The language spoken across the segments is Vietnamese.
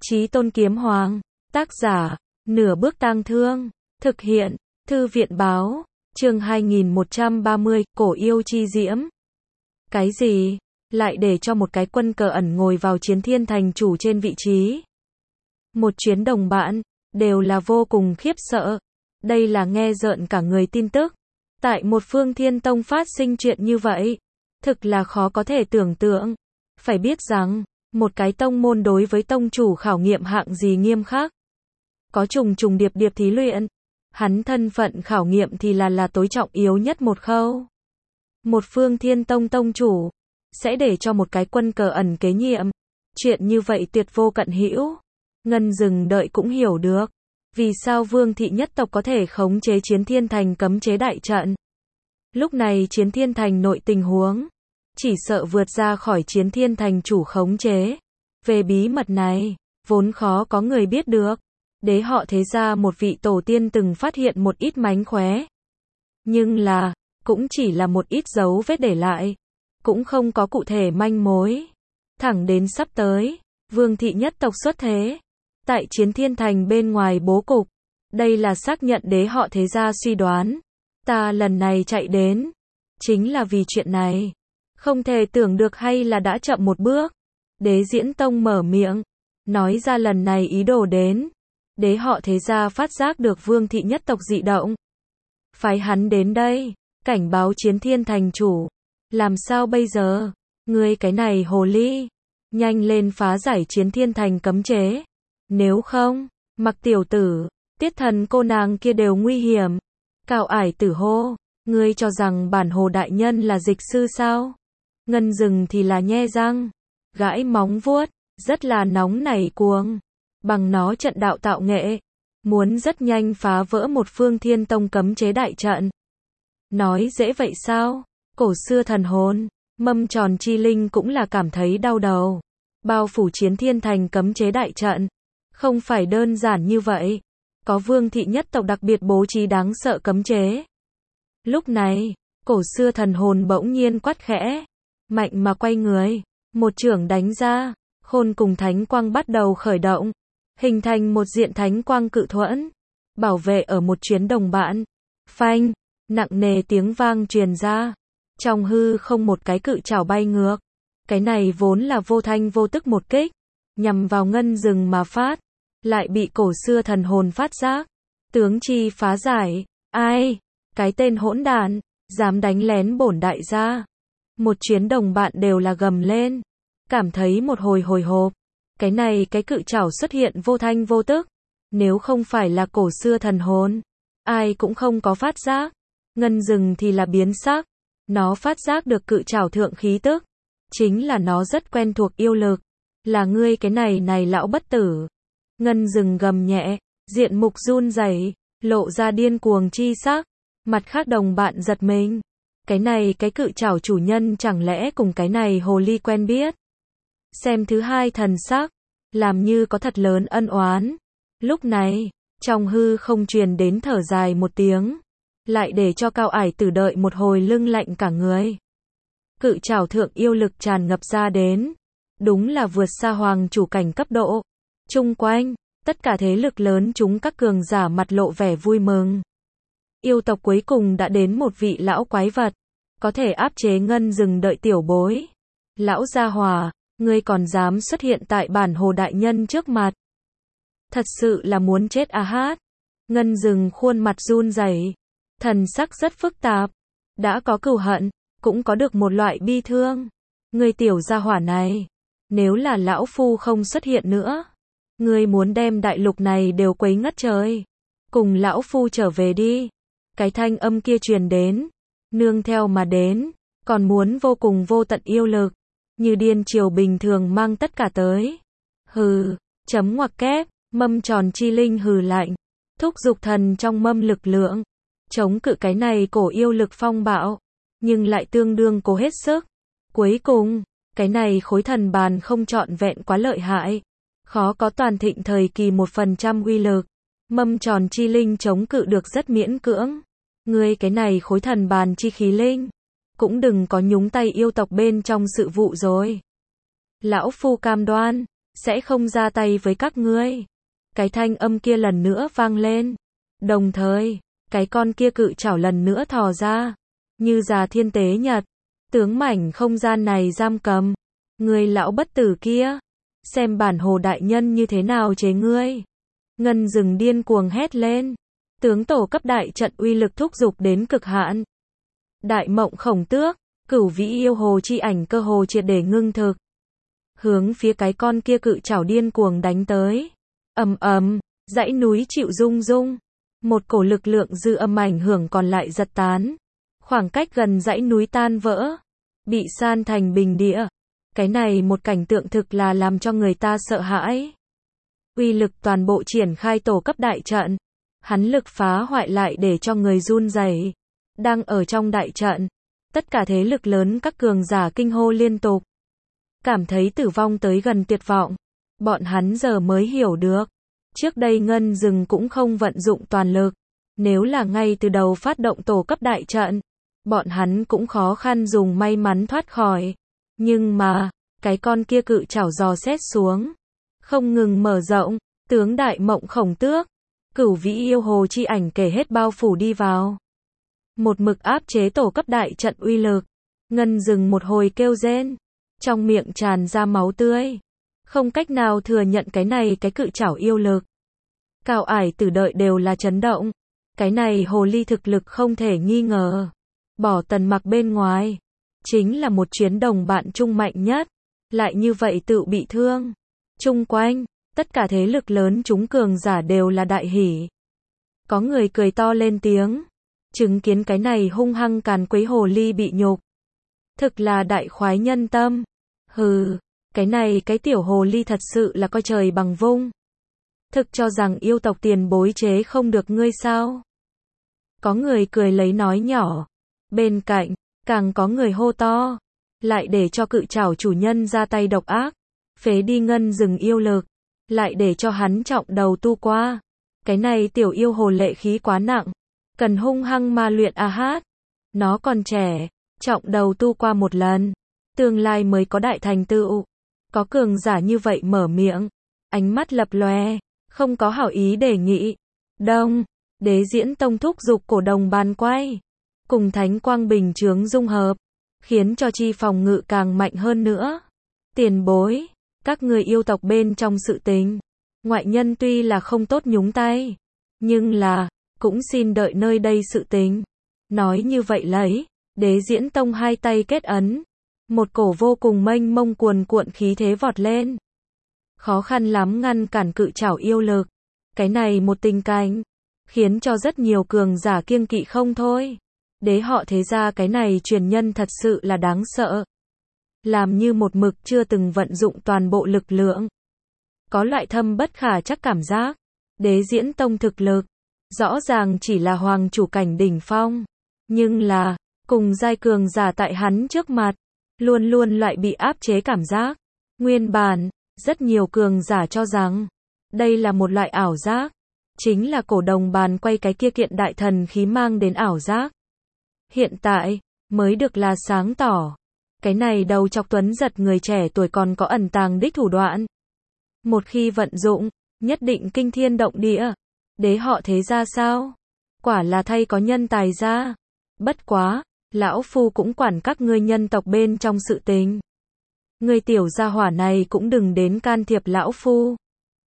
Chí Tôn Kiếm Hoàng, tác giả, Nửa Bước Tang Thương, thực hiện, Thư viện báo, chương 2130, Cổ Yêu Chi Diễm. Cái gì? Lại để cho một cái quân cờ ẩn ngồi vào Chiến Thiên Thành chủ trên vị trí? Một chuyến đồng bạn, đều là vô cùng khiếp sợ. Đây là nghe rợn cả người tin tức. Tại một phương Thiên Tông phát sinh chuyện như vậy, thực là khó có thể tưởng tượng. Phải biết rằng, một cái tông môn đối với tông chủ khảo nghiệm hạng gì nghiêm khắc. Có trùng trùng điệp điệp thí luyện. Hắn thân phận khảo nghiệm thì là tối trọng yếu nhất một khâu. Một phương Thiên Tông tông chủ, sẽ để cho một cái quân cờ ẩn kế nhiệm. Chuyện như vậy tuyệt vô cận hữu. Ngân Dừng đợi cũng hiểu được. Vì sao Vương thị nhất tộc có thể khống chế Chiến Thiên Thành cấm chế đại trận. Lúc này Chiến Thiên Thành nội tình huống, chỉ sợ vượt ra khỏi Chiến Thiên Thành chủ khống chế. Về bí mật này, vốn khó có người biết được. Đế họ Thế Gia một vị tổ tiên từng phát hiện một ít mánh khóe. Nhưng là, cũng chỉ là một ít dấu vết để lại. Cũng không có cụ thể manh mối. Thẳng đến sắp tới, Vương thị nhất tộc xuất thế. Tại Chiến Thiên Thành bên ngoài bố cục. Đây là xác nhận đế họ Thế Gia suy đoán. Ta lần này chạy đến, chính là vì chuyện này. Không thể tưởng được hay là đã chậm một bước. Đế Diễn Tông mở miệng, nói ra lần này ý đồ đến. Đế họ Thế Gia phát giác được Vương thị nhất tộc dị động. Phái hắn đến đây, cảnh báo Chiến Thiên Thành chủ. Làm sao bây giờ? Ngươi cái này hồ ly, nhanh lên phá giải Chiến Thiên Thành cấm chế. Nếu không, Mặc tiểu tử, Tiết Thần cô nàng kia đều nguy hiểm. Cạo Ải Tử hô, ngươi cho rằng bản hồ đại nhân là dịch sư sao? Ngân Dừng thì là nhe răng, gãi móng vuốt, rất là nóng nảy cuồng. Bằng nó trận đạo tạo nghệ, muốn rất nhanh phá vỡ một phương Thiên Tông cấm chế đại trận. Nói dễ vậy sao? Cổ xưa thần hồn, Mâm Tròn Chi Linh cũng là cảm thấy đau đầu. Bao phủ Chiến Thiên Thành cấm chế đại trận, không phải đơn giản như vậy. Có Vương thị nhất tộc đặc biệt bố trí đáng sợ cấm chế. Lúc này, cổ xưa thần hồn bỗng nhiên quát khẽ, mạnh mà quay người, một chưởng đánh ra, khôn cùng thánh quang bắt đầu khởi động, hình thành một diện thánh quang cự thuẫn, bảo vệ ở một chuyến đồng bạn. Phanh, nặng nề tiếng vang truyền ra, trong hư không một cái cự trảo bay ngược. Cái này vốn là vô thanh vô tức một kích, nhằm vào Ngân Dừng mà phát, lại bị cổ xưa thần hồn phát giác, tướng chi phá giải. Ai? Cái tên hỗn đản, dám đánh lén bổn đại gia. Một chuyến đồng bạn đều là gầm lên, cảm thấy một hồi hộp. Cái này cái cự trảo xuất hiện vô thanh vô tức, nếu không phải là cổ xưa thần hồn, ai cũng không có phát giác. Ngân Dừng thì là biến sắc, nó phát giác được cự trảo thượng khí tức, chính là nó rất quen thuộc yêu lực. Là ngươi cái này lão bất tử. Ngân Dừng gầm nhẹ, diện mục run rẩy, lộ ra điên cuồng chi sắc. Mặt khác đồng bạn giật mình. Cái này cái cự trảo chủ nhân chẳng lẽ cùng cái này hồ ly quen biết? Xem thứ hai thần sắc, làm như có thật lớn ân oán. Lúc này, trong hư không truyền đến thở dài một tiếng, lại để cho Cạo Ải Tử đợi một hồi lưng lạnh cả người. Cự trảo thượng yêu lực tràn ngập ra đến, đúng là vượt xa hoàng chủ cảnh cấp độ. Chung quanh, tất cả thế lực lớn chúng các cường giả mặt lộ vẻ vui mừng. Yêu tộc cuối cùng đã đến một vị lão quái vật, có thể áp chế Ngân Dừng đợi tiểu bối. Lão gia hỏa, ngươi còn dám xuất hiện tại bản hồ đại nhân trước mặt. Thật sự là muốn chết à hát. Ngân Dừng khuôn mặt run rẩy, thần sắc rất phức tạp. Đã có cừu hận, cũng có được một loại bi thương. Ngươi tiểu gia hỏa này, nếu là lão phu không xuất hiện nữa, ngươi muốn đem đại lục này đều quấy ngất trời. Cùng lão phu trở về đi. Cái thanh âm kia truyền đến, nương theo mà đến, còn muốn vô cùng vô tận yêu lực, như điên triều bình thường mang tất cả tới. Hừ, chấm ngoặc kép, Mâm Tròn Chi Linh hừ lạnh, thúc giục thần trong mâm lực lượng, chống cự cái này cổ yêu lực phong bạo, nhưng lại tương đương cố hết sức. Cuối cùng, cái này khối thần bàn không trọn vẹn quá lợi hại, khó có toàn thịnh thời kỳ 1% uy lực. Mâm Tròn Chi Linh chống cự được rất miễn cưỡng. Ngươi cái này khối thần bàn chi khí linh, cũng đừng có nhúng tay yêu tộc bên trong sự vụ rồi. Lão phu cam đoan, sẽ không ra tay với các ngươi. Cái thanh âm kia lần nữa vang lên. Đồng thời, cái con kia cự trảo lần nữa thò ra, như già thiên tế nhật, tướng mảnh không gian này giam cầm. Người lão bất tử kia, xem bản hồ đại nhân như thế nào chế ngươi. Ngân rừng điên cuồng hét lên. Tướng tổ cấp đại trận uy lực thúc giục đến cực hạn. Đại mộng khổng tước, cửu vĩ yêu hồ chi ảnh cơ hồ triệt để ngưng thực. Hướng phía cái con kia cự trảo điên cuồng đánh tới. Ầm ầm, dãy núi chịu rung rung. Một cổ lực lượng dư âm ảnh hưởng còn lại giật tán. Khoảng cách gần dãy núi tan vỡ, bị san thành bình địa. Cái này một cảnh tượng thực là làm cho người ta sợ hãi. Uy lực toàn bộ triển khai tổ cấp đại trận. Hắn lực phá hoại lại để cho người run rẩy. Đang ở trong đại trận, tất cả thế lực lớn các cường giả kinh hô liên tục. Cảm thấy tử vong tới gần tuyệt vọng. Bọn hắn giờ mới hiểu được. Trước đây Ngân Rừng cũng không vận dụng toàn lực. Nếu là ngay từ đầu phát động tổ cấp đại trận, bọn hắn cũng khó khăn dùng may mắn thoát khỏi. Nhưng mà, cái con kia cự trảo dò xét xuống. Không ngừng mở rộng, tướng đại mộng khổng tước. Cửu vĩ yêu hồ chi ảnh kể hết bao phủ đi vào. Một mực áp chế tổ cấp đại trận uy lực. Ngân Rừng một hồi kêu rên. Trong miệng tràn ra máu tươi. Không cách nào thừa nhận cái này cái cự trảo yêu lực. Cao ải tử đợi đều là chấn động. Cái này hồ ly thực lực không thể nghi ngờ. Bỏ Tần Mặc bên ngoài. Chính là một chuyến đồng bạn chung mạnh nhất. Lại như vậy tự bị thương. Chung quanh, tất cả thế lực lớn chúng cường giả đều là đại hỉ. Có người cười to lên tiếng. Chứng kiến cái này hung hăng càn quấy hồ ly bị nhục. Thực là đại khoái nhân tâm. Hừ, cái này cái tiểu hồ ly thật sự là coi trời bằng vung. Thực cho rằng yêu tộc tiền bối chế không được ngươi sao? Có người cười lấy nói nhỏ. Bên cạnh, càng có người hô to. Lại để cho cự trảo chủ nhân ra tay độc ác. Phế đi Ngân Rừng yêu lực. Lại để cho hắn trọng đầu tu qua. Cái này tiểu yêu hồ lệ khí quá nặng. Cần hung hăng ma luyện a hát. Nó còn trẻ. Trọng đầu tu qua một lần. Tương lai mới có đại thành tựu. Có cường giả như vậy mở miệng. Ánh mắt lập lòe. Không có hảo ý đề nghị. Đông. Đế diễn tông thúc giục cổ đồng bàn quay. Cùng thánh quang bình chướng dung hợp. Khiến cho chi phòng ngự càng mạnh hơn nữa. Tiền bối. Các người yêu tộc bên trong sự tình. Ngoại nhân tuy là không tốt nhúng tay. Nhưng là, cũng xin đợi nơi đây sự tình. Nói như vậy lấy. Đế diễn tông hai tay kết ấn. Một cổ vô cùng mênh mông cuồn cuộn khí thế vọt lên. Khó khăn lắm ngăn cản cự trảo yêu lực. Cái này một tình cảnh. Khiến cho rất nhiều cường giả kiêng kỵ không thôi. Đế họ thế ra cái này truyền nhân thật sự là đáng sợ. Làm như một mực chưa từng vận dụng toàn bộ lực lượng. Có loại thâm bất khả chắc cảm giác. Đế diễn tông thực lực. Rõ ràng chỉ là hoàng chủ cảnh đỉnh phong. Nhưng là, cùng giai cường giả tại hắn trước mặt. Luôn luôn lại bị áp chế cảm giác. Nguyên bản, rất nhiều cường giả cho rằng. Đây là một loại ảo giác. Chính là cổ đồng bàn quay cái kia kiện đại thần khí mang đến ảo giác. Hiện tại, mới được là sáng tỏ. Cái này đầu chọc tuấn giật người trẻ tuổi còn có ẩn tàng đích thủ đoạn. Một khi vận dụng, nhất định kinh thiên động địa. Đế họ thế ra sao? Quả là thay có nhân tài ra. Bất quá, lão phu cũng quản các ngươi nhân tộc bên trong sự tình. Người tiểu gia hỏa này cũng đừng đến can thiệp lão phu.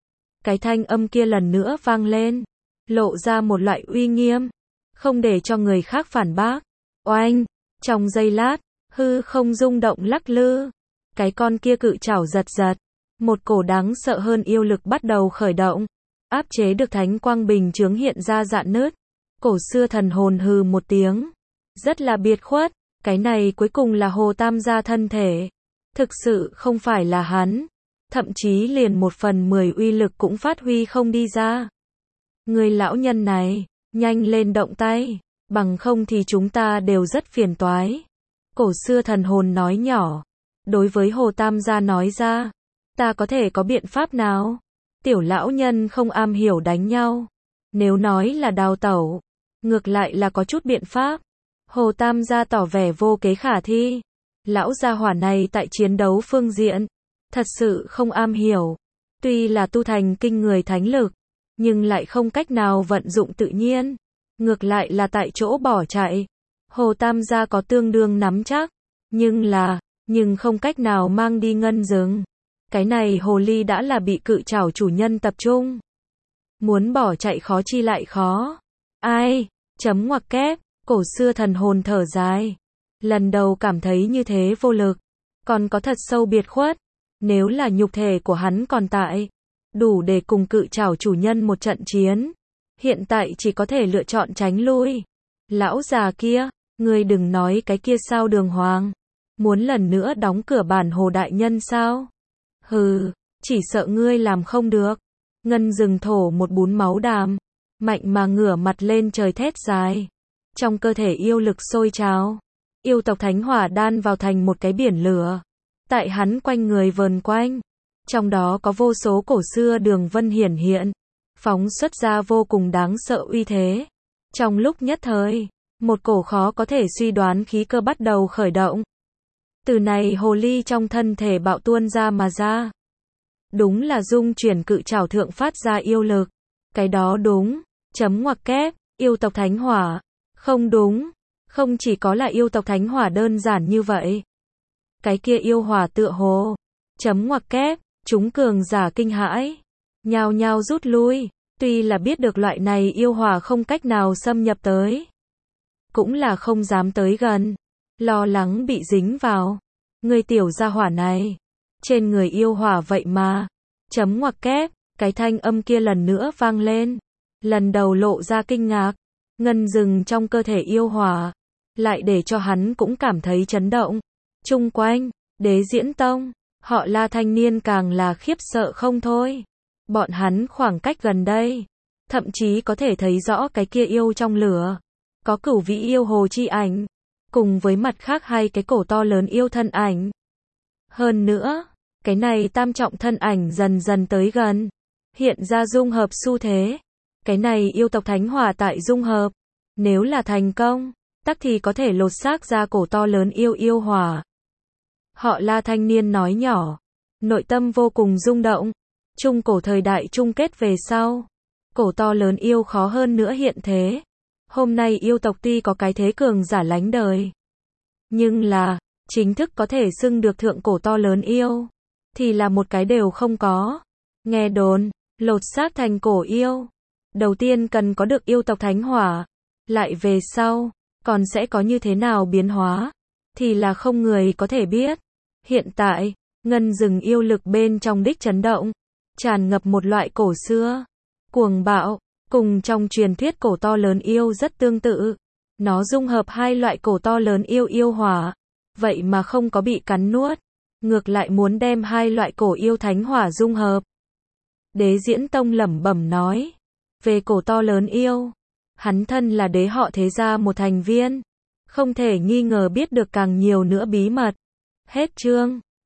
Cái thanh âm kia lần nữa vang lên. Lộ ra một loại uy nghiêm. Không để cho người khác phản bác. Oanh! Trong giây lát, hư không rung động lắc lư. Cái con kia cự trảo giật giật. Một cổ đáng sợ hơn yêu lực bắt đầu khởi động. Áp chế được thánh quang bình chướng hiện ra rạn nứt. Cổ xưa thần hồn hừ một tiếng. Rất là biệt khuất. Cái này cuối cùng là Hồ Tam gia thân thể. Thực sự không phải là hắn. Thậm chí liền 1/10 uy lực cũng phát huy không đi ra. Người lão nhân này, nhanh lên động tay. Bằng không thì chúng ta đều rất phiền toái. Cổ xưa thần hồn nói nhỏ. Đối với Hồ Tam gia nói ra. Ta có thể có biện pháp nào? Tiểu lão nhân không am hiểu đánh nhau. Nếu nói là đào tẩu. Ngược lại là có chút biện pháp. Hồ Tam gia tỏ vẻ vô kế khả thi. Lão gia hỏa này tại chiến đấu phương diện. thật sự không am hiểu. Tuy là tu thành kinh người thánh lực, nhưng lại không cách nào vận dụng tự nhiên. Ngược lại là tại chỗ bỏ chạy. Hồ Tam gia có tương đương nắm chắc, nhưng không cách nào mang đi ngân rừng. Cái này hồ ly đã là bị cự trảo chủ nhân tập trung. Muốn bỏ chạy khó chi lại khó. Ai, chấm ngoặc kép, cổ xưa thần hồn thở dài. Lần đầu cảm thấy như thế vô lực, còn có thật sâu biệt khuất. Nếu là nhục thể của hắn còn tại, đủ để cùng cự trảo chủ nhân một trận chiến. Hiện tại chỉ có thể lựa chọn tránh lui. Lão già kia, ngươi đừng nói cái kia sao Đường Hoàng. Muốn lần nữa đóng cửa bản Hồ đại nhân sao? Hừ, chỉ sợ ngươi làm không được. Ngân rừng thổ một bún máu đàm, mạnh mà ngửa mặt lên trời thét dài. Trong cơ thể yêu lực sôi trào, yêu tộc thánh hỏa đan vào thành một cái biển lửa. Tại hắn quanh người vờn quanh, trong đó có vô số cổ xưa đường vân hiển hiện, phóng xuất ra vô cùng đáng sợ uy thế. Trong lúc nhất thời, một cổ khó có thể suy đoán khí cơ bắt đầu khởi động. Từ này hồ ly trong thân thể bạo tuôn ra mà ra. Đúng là dung chuyển cự trảo thượng phát ra yêu lực. Cái đó đúng, chấm ngoặc kép, yêu tộc thánh hỏa. Không đúng, không chỉ có là yêu tộc thánh hỏa đơn giản như vậy. Cái kia yêu hỏa tựa hồ, chấm ngoặc kép, chúng cường giả kinh hãi. Nhao nhao rút lui, tuy là biết được loại này yêu hỏa không cách nào xâm nhập tới. Cũng là không dám tới gần, lo lắng bị dính vào. Người tiểu gia hỏa này, trên người yêu hỏa vậy mà, chấm ngoặc kép, cái thanh âm kia lần nữa vang lên. Lần đầu lộ ra kinh ngạc, ngân rừng trong cơ thể yêu hỏa, lại để cho hắn cũng cảm thấy chấn động. Chung quanh, Đế Diễn Tông, họ La thanh niên càng là khiếp sợ không thôi. Bọn hắn khoảng cách gần đây, thậm chí có thể thấy rõ cái kia yêu trong lửa. Có cửu vĩ yêu hồ chi ảnh, cùng với mặt khác hai cái cổ to lớn yêu thân ảnh. Hơn nữa, cái này tam trọng thân ảnh dần dần tới gần, hiện ra dung hợp xu thế. Cái này yêu tộc thánh hỏa tại dung hợp, nếu là thành công, tắc thì có thể lột xác ra cổ to lớn yêu hỏa. Họ La thanh niên nói nhỏ, nội tâm vô cùng rung động. Trung cổ thời đại chung kết về sau, cổ to lớn yêu khó hơn nữa hiện thế. Hôm nay yêu tộc tuy có cái thế cường giả lánh đời, nhưng là, chính thức có thể xưng được thượng cổ to lớn yêu, thì là một cái đều không có. Nghe đồn, lột xác thành cổ yêu, đầu tiên cần có được yêu tộc thánh hỏa, lại về sau, còn sẽ có như thế nào biến hóa, thì là không người có thể biết. Hiện tại, ngân rừng yêu lực bên trong đích chấn động, tràn ngập một loại cổ xưa, cuồng bạo, cùng trong truyền thuyết cổ to lớn yêu rất tương tự. Nó dung hợp hai loại cổ to lớn yêu hỏa, vậy mà không có bị cắn nuốt, ngược lại muốn đem hai loại cổ yêu thánh hỏa dung hợp. Đế Diễn Tông lẩm bẩm nói, về cổ to lớn yêu, hắn thân là đế họ Thế gia một thành viên, không thể nghi ngờ biết được càng nhiều nữa bí mật. Hết chương.